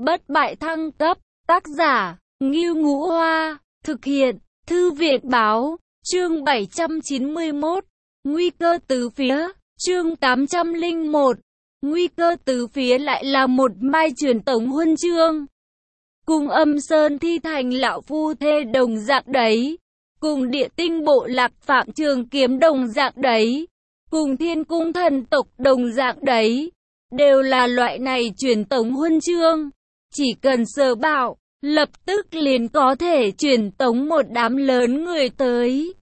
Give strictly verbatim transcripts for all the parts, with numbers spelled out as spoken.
Bất bại thăng cấp, tác giả, Ngưu Ngũ Hoa, thực hiện, Thư viện Báo, chương bảy trăm chín mươi mốt, nguy cơ tứ phía, chương tám trăm lẻ một, nguy cơ tứ phía lại là một mai truyền tống huân chương. Cùng Âm Sơn Thi Thành lão phu thê đồng dạng đấy, cùng Địa Tinh bộ lạc Phạm Trường Kiếm đồng dạng đấy, cùng Thiên Cung thần tộc đồng dạng đấy, đều là loại này truyền tống huân chương. Chỉ cần sờ bảo, lập tức liền có thể truyền tống một đám lớn người tới.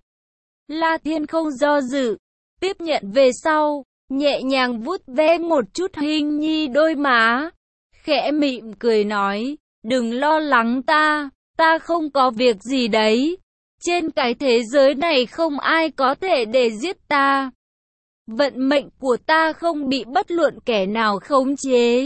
La Thiên không do dự, tiếp nhận về sau, nhẹ nhàng vuốt ve một chút Hình Nhi đôi má, khẽ mỉm cười nói, đừng lo lắng ta, ta không có việc gì đấy. Trên cái thế giới này không ai có thể để giết ta. Vận mệnh của ta không bị bất luận kẻ nào khống chế.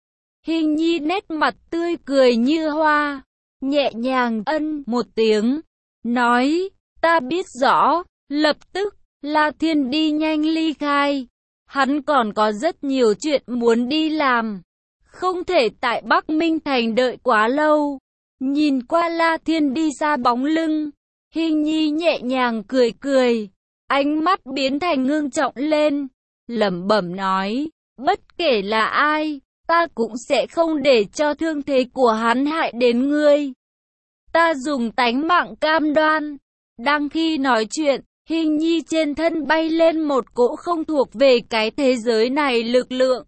Hình Nhi nét mặt tươi cười như hoa, nhẹ nhàng ân một tiếng, nói, ta biết rõ. Lập tức, La Thiên đi nhanh ly khai. Hắn còn có rất nhiều chuyện muốn đi làm, không thể tại Bắc Minh Thành đợi quá lâu. Nhìn qua La Thiên đi xa bóng lưng, Hình Nhi nhẹ nhàng cười cười, ánh mắt biến thành ngưng trọng lên, lẩm bẩm nói, bất kể là ai, ta cũng sẽ không để cho thương thế của hắn hại đến ngươi. Ta dùng tánh mạng cam đoan. Đang khi nói chuyện, Hình Nhi trên thân bay lên một cỗ không thuộc về cái thế giới này lực lượng.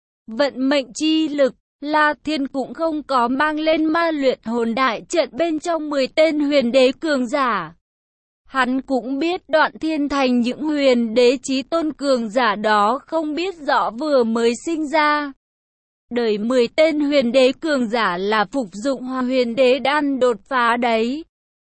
Vận mệnh chi lực, La Thiên cũng không có mang lên ma luyện hồn đại trận bên trong mười tên huyền đế cường giả. Hắn cũng biết Đoạn Thiên Thành những huyền đế chí tôn cường giả đó không biết rõ vừa mới sinh ra. Đời mười tên huyền đế cường giả là phục dụng Hoa Huyền Đế đan đột phá đấy.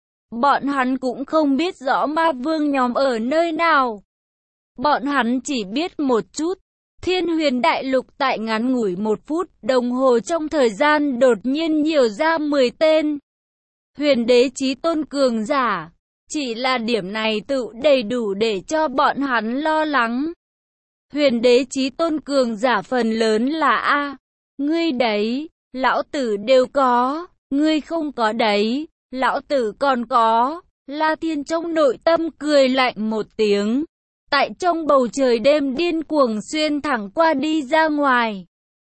Bọn hắn cũng không biết rõ ma vương nhóm ở nơi nào. Bọn hắn chỉ biết một chút, Thiên Huyền Đại Lục tại ngắn ngủi một phút đồng hồ trong thời gian đột nhiên nhiều ra mười tên huyền đế chí tôn cường giả. Chỉ là điểm này tự đầy đủ để cho bọn hắn lo lắng. Huyền đế chí tôn cường giả phần lớn là A, ngươi đấy, lão tử đều có, ngươi không có đấy, lão tử còn có. La Thiên trong nội tâm cười lạnh một tiếng, tại trong bầu trời đêm điên cuồng xuyên thẳng qua đi ra ngoài.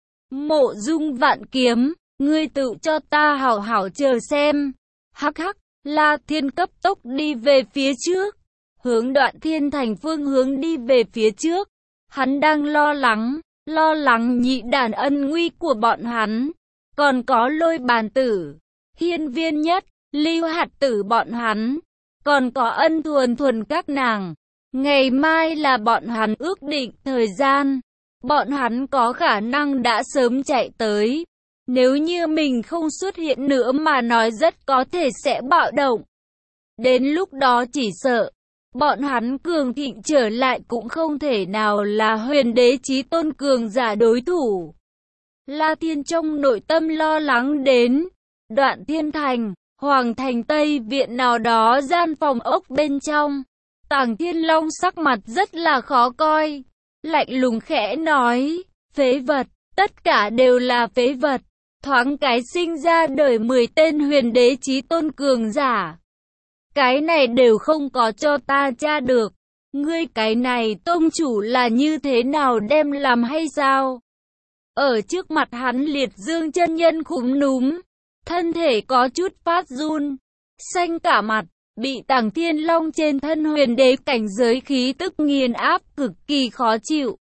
Mộ Dung Vạn Kiếm, ngươi tự cho ta hảo hảo chờ xem. Hắc hắc, La Thiên cấp tốc đi về phía trước, hướng Đoạn Thiên Thành phương hướng đi về phía trước. Hắn đang lo lắng, lo lắng nhị đàn ân nguy của bọn hắn, còn có Lôi Bàn Tử, Hiên Viên Nhất, Lưu Hạt Tử bọn hắn, còn có Ân Thuần Thuần các nàng. Ngày mai là bọn hắn ước định thời gian, bọn hắn có khả năng đã sớm chạy tới. Nếu như mình không xuất hiện nữa mà nói rất có thể sẽ bạo động. Đến lúc đó chỉ sợ, bọn hắn cường thịnh trở lại cũng không thể nào là huyền đế chí tôn cường giả đối thủ. La Thiên trong nội tâm lo lắng đến Đoạn Thiên Thành, Hoàng Thành Tây Viện nào đó gian phòng ốc bên trong. Tàng Thiên Long sắc mặt rất là khó coi, lạnh lùng khẽ nói, phế vật, tất cả đều là phế vật. Thoáng cái sinh ra đời mười tên huyền đế chí tôn cường giả. Cái này đều không có cho ta tra được. Ngươi cái này tông chủ là như thế nào đem làm hay sao? Ở trước mặt hắn Liệt Dương chân nhân khúm núm, thân thể có chút phát run, xanh cả mặt, bị Tàng Thiên Long trên thân huyền đế cảnh giới khí tức nghiền áp cực kỳ khó chịu.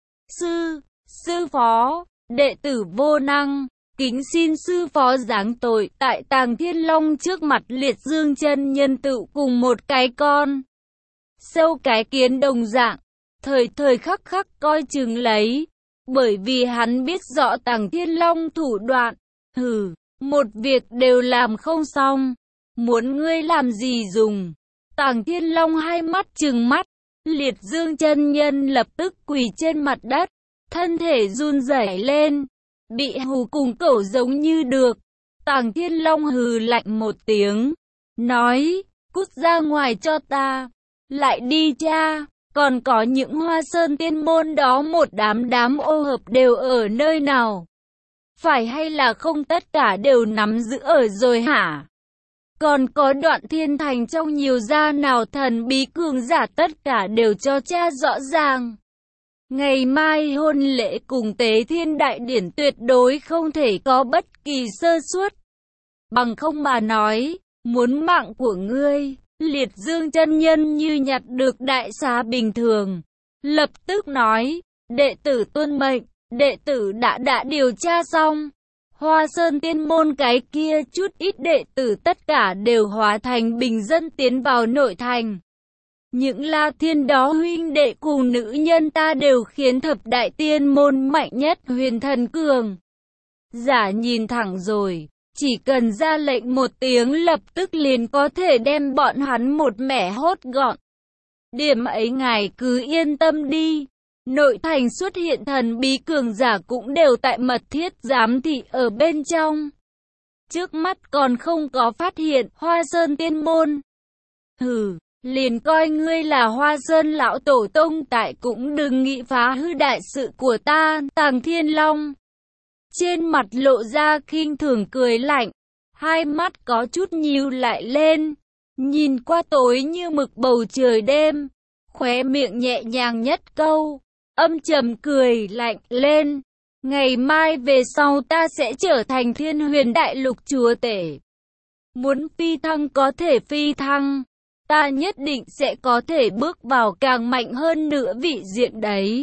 Sư, sư phó, đệ tử vô năng. Kính xin sư phó giáng tội. Tại Tàng Thiên Long trước mặt Liệt Dương chân nhân tự cùng một cái con sâu cái kiến đồng dạng, thời thời khắc khắc coi chừng lấy, bởi vì hắn biết rõ Tàng Thiên Long thủ đoạn. Hừ, một việc đều làm không xong, muốn ngươi làm gì dùng? Tàng Thiên Long hai mắt trừng mắt, Liệt Dương chân nhân lập tức quỳ trên mặt đất, thân thể run rẩy lên, bị hù cùng cẩu giống như được. Tàng Thiên Long hừ lạnh một tiếng, nói, cút ra ngoài cho ta, lại đi cha, còn có những Hoa Sơn tiên môn đó một đám đám ô hợp đều ở nơi nào? phải hay là không tất cả đều nắm giữ ở rồi hả? Còn có Đoạn Thiên Thành trong nhiều gia nào thần bí cường giả tất cả đều cho cha rõ ràng. Ngày mai hôn lễ cùng Tế Thiên Đại Điển tuyệt đối không thể có bất kỳ sơ suất. Bằng không mà nói, muốn mạng của ngươi, Liệt Dương chân nhân như nhặt được đại xá bình thường. Lập tức nói, đệ tử tuân mệnh, đệ tử đã đã điều tra xong. Hoa Sơn Tiên Môn cái kia chút ít đệ tử tất cả đều hóa thành bình dân tiến vào nội thành. Những La Thiên đó huynh đệ cùng nữ nhân ta đều khiến thập đại tiên môn mạnh nhất huyền thần cường giả nhìn thẳng rồi, chỉ cần ra lệnh một tiếng lập tức liền có thể đem bọn hắn một mẻ hốt gọn. Điểm ấy ngài cứ yên tâm đi. Nội thành xuất hiện thần bí cường giả cũng đều tại mật thiết giám thị ở bên trong. Trước mắt còn không có phát hiện Hoa Sơn Tiên Môn. Hừ, liền coi ngươi là Hoa Sơn lão tổ tông tại cũng đừng nghĩ phá hư đại sự của ta. Tàng Thiên Long trên mặt lộ ra khinh thường cười lạnh, hai mắt có chút nhíu lại lên, nhìn qua tối như mực bầu trời đêm, khóe miệng nhẹ nhàng nhất câu, âm trầm cười lạnh lên. Ngày mai về sau ta sẽ trở thành Thiên Huyền Đại Lục chúa tể. Muốn phi thăng có thể phi thăng, ta nhất định sẽ có thể bước vào càng mạnh hơn nữa vị diện đấy.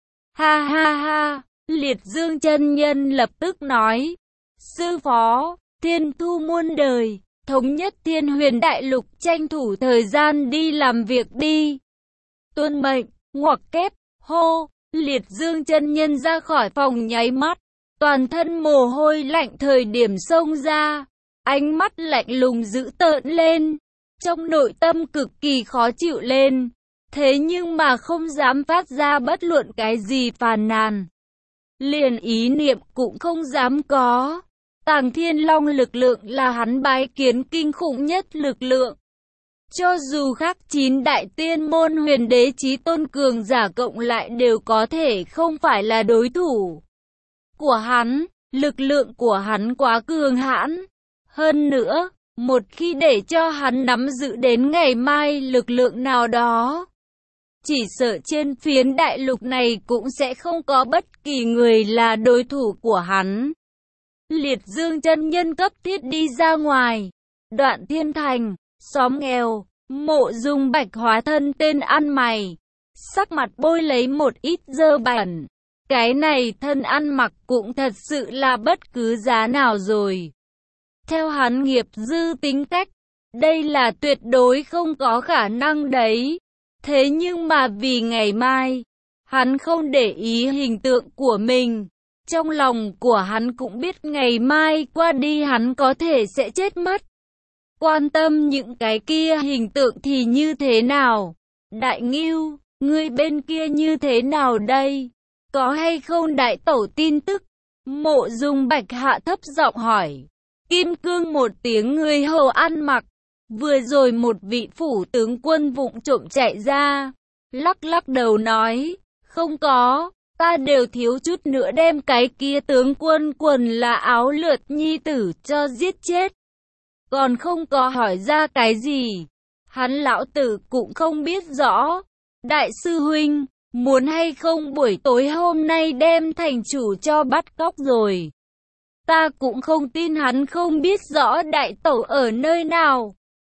Ha ha ha, Liệt Dương chân nhân lập tức nói, sư phó, thiên thu muôn đời, thống nhất Thiên Huyền Đại Lục, tranh thủ thời gian đi làm việc đi. Tuân mệnh, ngoặc kép, hô. Liệt Dương chân nhân ra khỏi phòng nháy mắt, toàn thân mồ hôi lạnh thời điểm xông ra, ánh mắt lạnh lùng dữ tợn lên, trong nội tâm cực kỳ khó chịu lên, thế nhưng mà không dám phát ra bất luận cái gì phàn nàn, liền ý niệm cũng không dám có. Tàng Thiên Long lực lượng là hắn bái kiến kinh khủng nhất lực lượng. Cho dù khác chín đại tiên môn huyền đế chí tôn cường giả cộng lại đều có thể không phải là đối thủ của hắn, lực lượng của hắn quá cường hãn. Hơn nữa, một khi để cho hắn nắm giữ đến ngày mai lực lượng nào đó, chỉ sợ trên phiến đại lục này cũng sẽ không có bất kỳ người là đối thủ của hắn. Liệt Dương chân nhân cấp thiết đi ra ngoài, Đoạn Thiên Thành, xóm nghèo, Mộ Dung Bạch hóa thân tên ăn mày, sắc mặt bôi lấy một ít dơ bẩn. Cái này thân ăn mặc cũng thật sự là bất cứ giá nào rồi. Theo hắn nghiệp dư tính cách, đây là tuyệt đối không có khả năng đấy. Thế nhưng mà vì ngày mai, hắn không để ý hình tượng của mình. Trong lòng của hắn cũng biết ngày mai qua đi hắn có thể sẽ chết mất. Quan tâm những cái kia hình tượng thì như thế nào? Đại Ngưu, ngươi bên kia như thế nào đây? Có hay không đại tẩu tin tức? Mộ Dung Bạch hạ thấp giọng hỏi. Kim Cương một tiếng người hầu ăn mặc. Vừa rồi một vị phủ tướng quân vụng trộm chạy ra, lắc lắc đầu nói, không có, ta đều thiếu chút nữa đem cái kia tướng quân quần là áo lượt nhi tử cho giết chết. Còn không có hỏi ra cái gì, hắn lão tử cũng không biết rõ. Đại sư huynh, muốn hay không buổi tối hôm nay đem thành chủ cho bắt cóc rồi. Ta cũng không tin hắn không biết rõ đại tẩu ở nơi nào.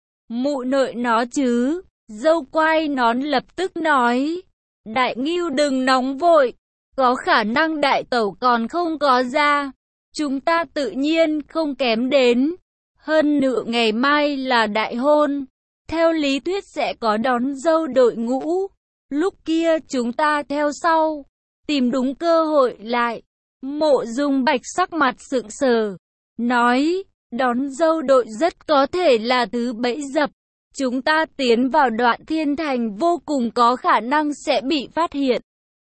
Mụ nội nó chứ, dâu quai nón lập tức nói. Đại Ngưu đừng nóng vội, có khả năng đại tẩu còn không có ra. Chúng ta tự nhiên không kém đến. Hơn nữa ngày mai là đại hôn, theo lý thuyết sẽ có đón dâu đội ngũ. Lúc kia chúng ta theo sau, tìm đúng cơ hội lại. Mộ Dung Bạch sắc mặt sượng sờ, nói, đón dâu đội rất có thể là thứ bẫy dập. Chúng ta tiến vào Đoạn Thiên Thành vô cùng có khả năng sẽ bị phát hiện.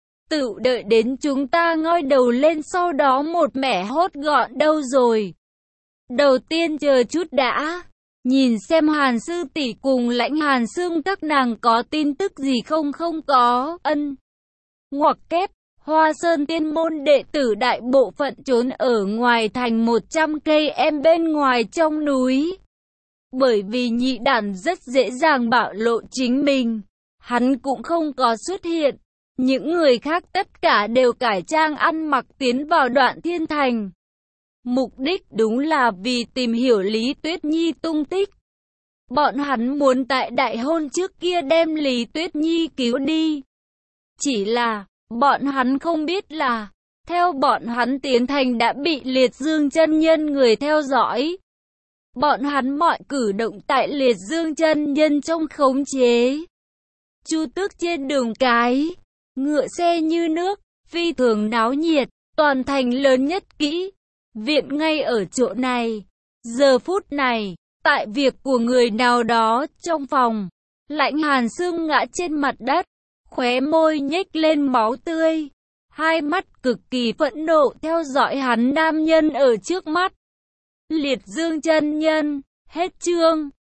Tự đợi đến chúng ta ngoi đầu lên sau đó một mẻ hốt gọn đâu rồi. Đầu tiên chờ chút đã, nhìn xem Hàn sư tỷ cùng Lãnh Hàn Xương các nàng có tin tức gì không không có. Ân. Ngoặc kép, Hoa Sơn Tiên môn đệ tử đại bộ phận trốn ở ngoài thành một trăm cây em bên ngoài trong núi. Bởi vì nhị đản rất dễ dàng bạo lộ chính mình, hắn cũng không có xuất hiện. Những người khác tất cả đều cải trang ăn mặc tiến vào Đoạn Thiên Thành. Mục đích đúng là vì tìm hiểu Lý Tuyết Nhi tung tích. Bọn hắn muốn tại đại hôn trước kia đem Lý Tuyết Nhi cứu đi. Chỉ là, bọn hắn không biết là, theo bọn hắn tiến thành đã bị Liệt Dương chân nhân người theo dõi. Bọn hắn mọi cử động tại Liệt Dương chân nhân trong khống chế. Chu Tước trên đường cái, ngựa xe như nước, phi thường náo nhiệt, toàn thành lớn nhất kỹ. Viện ngay ở chỗ này. Giờ phút này, tại việc của người nào đó trong phòng, Lãnh Hàn Sương ngã trên mặt đất, khóe môi nhếch lên máu tươi, hai mắt cực kỳ phẫn nộ theo dõi hắn nam nhân ở trước mắt. Liệt Dương chân nhân, hết chương.